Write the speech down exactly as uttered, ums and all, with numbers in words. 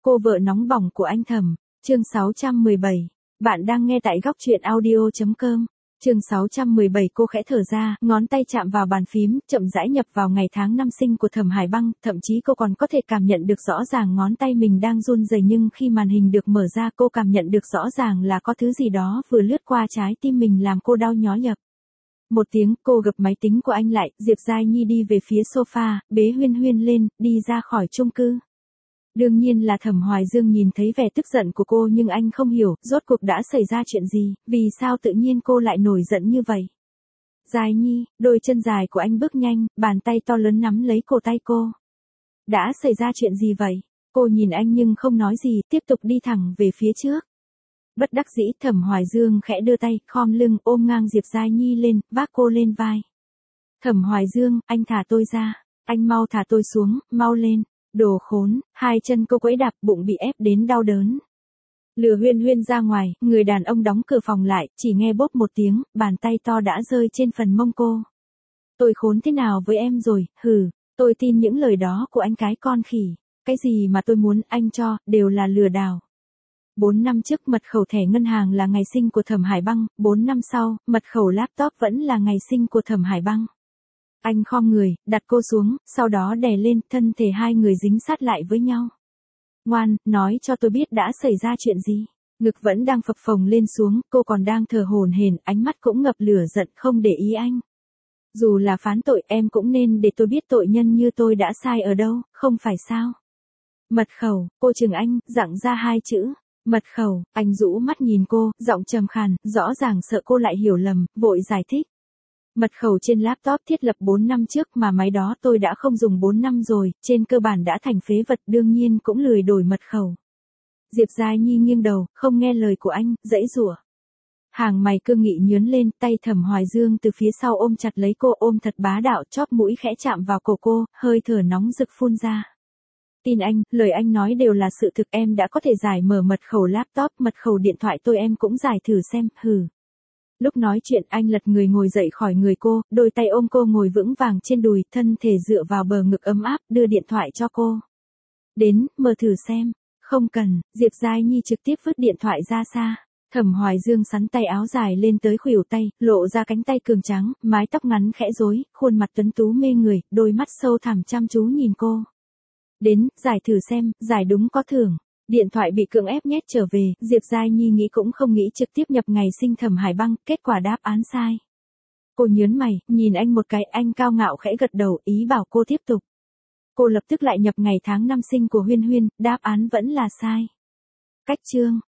Cô vợ nóng bỏng của anh Thẩm, chương sáu trăm mười bảy. Bạn đang nghe tại góc truyện audio chấm com. Chương sáu trăm mười bảy. Cô khẽ thở ra, ngón tay chạm vào bàn phím, chậm rãi nhập vào ngày tháng năm sinh của Thẩm Hải Băng, thậm chí cô còn có thể cảm nhận được rõ ràng ngón tay mình đang run rẩy, nhưng khi màn hình được mở ra, cô cảm nhận được rõ ràng là có thứ gì đó vừa lướt qua trái tim mình làm cô đau nhói nhập. Một tiếng, cô gập máy tính của anh lại, Diệp Giai Nhi đi về phía sofa, bế Huyên Huyên lên, đi ra khỏi chung cư. Đương nhiên là Thẩm Hoài Dương nhìn thấy vẻ tức giận của cô, nhưng anh không hiểu, rốt cuộc đã xảy ra chuyện gì, vì sao tự nhiên cô lại nổi giận như vậy. Giai Nhi, đôi chân dài của anh bước nhanh, bàn tay to lớn nắm lấy cổ tay cô. Đã xảy ra chuyện gì vậy? Cô nhìn anh nhưng không nói gì, tiếp tục đi thẳng về phía trước. Bất đắc dĩ, Thẩm Hoài Dương khẽ đưa tay, khom lưng, ôm ngang Diệp Giai Nhi lên, vác cô lên vai. Thẩm Hoài Dương, anh thả tôi ra, anh mau thả tôi xuống, mau lên. Đồ khốn, hai chân cô quẫy đạp, bụng bị ép đến đau đớn. Lừa Huyên Huyên ra ngoài, người đàn ông đóng cửa phòng lại, chỉ nghe bốp một tiếng, bàn tay to đã rơi trên phần mông cô. Tôi khốn thế nào với em rồi, hừ, tôi tin những lời đó của anh cái con khỉ, cái gì mà tôi muốn anh cho, đều là lừa đảo. Bốn năm trước mật khẩu thẻ ngân hàng là ngày sinh của Thẩm Hải Băng, bốn năm sau, mật khẩu laptop vẫn là ngày sinh của Thẩm Hải Băng. Anh khom người, đặt cô xuống, sau đó đè lên, thân thể hai người dính sát lại với nhau. Ngoan, nói cho tôi biết đã xảy ra chuyện gì. Ngực vẫn đang phập phồng lên xuống, cô còn đang thở hổn hển, ánh mắt cũng ngập lửa giận, không để ý anh. Dù là phán tội, em cũng nên để tôi biết tội nhân như tôi đã sai ở đâu, không phải sao? Mật khẩu, cô chừng anh, giẳng ra hai chữ. Mật khẩu, anh rũ mắt nhìn cô, giọng trầm khàn, rõ ràng sợ cô lại hiểu lầm, vội giải thích. Mật khẩu trên laptop thiết lập bốn năm trước mà máy đó tôi đã không dùng bốn năm rồi, trên cơ bản đã thành phế vật, đương nhiên cũng lười đổi mật khẩu. Diệp Giai Nhi nghiêng đầu, không nghe lời của anh, giãy giụa. Hàng mày cương nghị nhướng lên, tay Thẩm Hoài Dương từ phía sau ôm chặt lấy cô, ôm thật bá đạo, chóp mũi khẽ chạm vào cổ cô, hơi thở nóng rực phun ra. Tin anh, lời anh nói đều là sự thực, em đã có thể giải mở mật khẩu laptop, mật khẩu điện thoại tôi em cũng giải thử xem, hừ. Lúc nói chuyện anh lật người ngồi dậy khỏi người cô, đôi tay ôm cô ngồi vững vàng trên đùi, thân thể dựa vào bờ ngực ấm áp, đưa điện thoại cho cô. Đến, mở thử xem. Không cần, Diệp Giai Nhi trực tiếp vứt điện thoại ra xa. Thẩm Hoài Dương sắn tay áo dài lên tới khuỷu tay, lộ ra cánh tay cường tráng, mái tóc ngắn khẽ rối, khuôn mặt tuấn tú mê người, đôi mắt sâu thẳm chăm chú nhìn cô. Đến, giải thử xem, giải đúng có thưởng. Điện thoại bị cưỡng ép nhét trở về, Diệp Giai Nhi nghĩ cũng không nghĩ trực tiếp nhập ngày sinh Thẩm Hải Băng, kết quả đáp án sai. Cô nhớn mày, nhìn anh một cái, anh cao ngạo khẽ gật đầu, ý bảo cô tiếp tục. Cô lập tức lại nhập ngày tháng năm sinh của Huyên Huyên, đáp án vẫn là sai. Cách chương.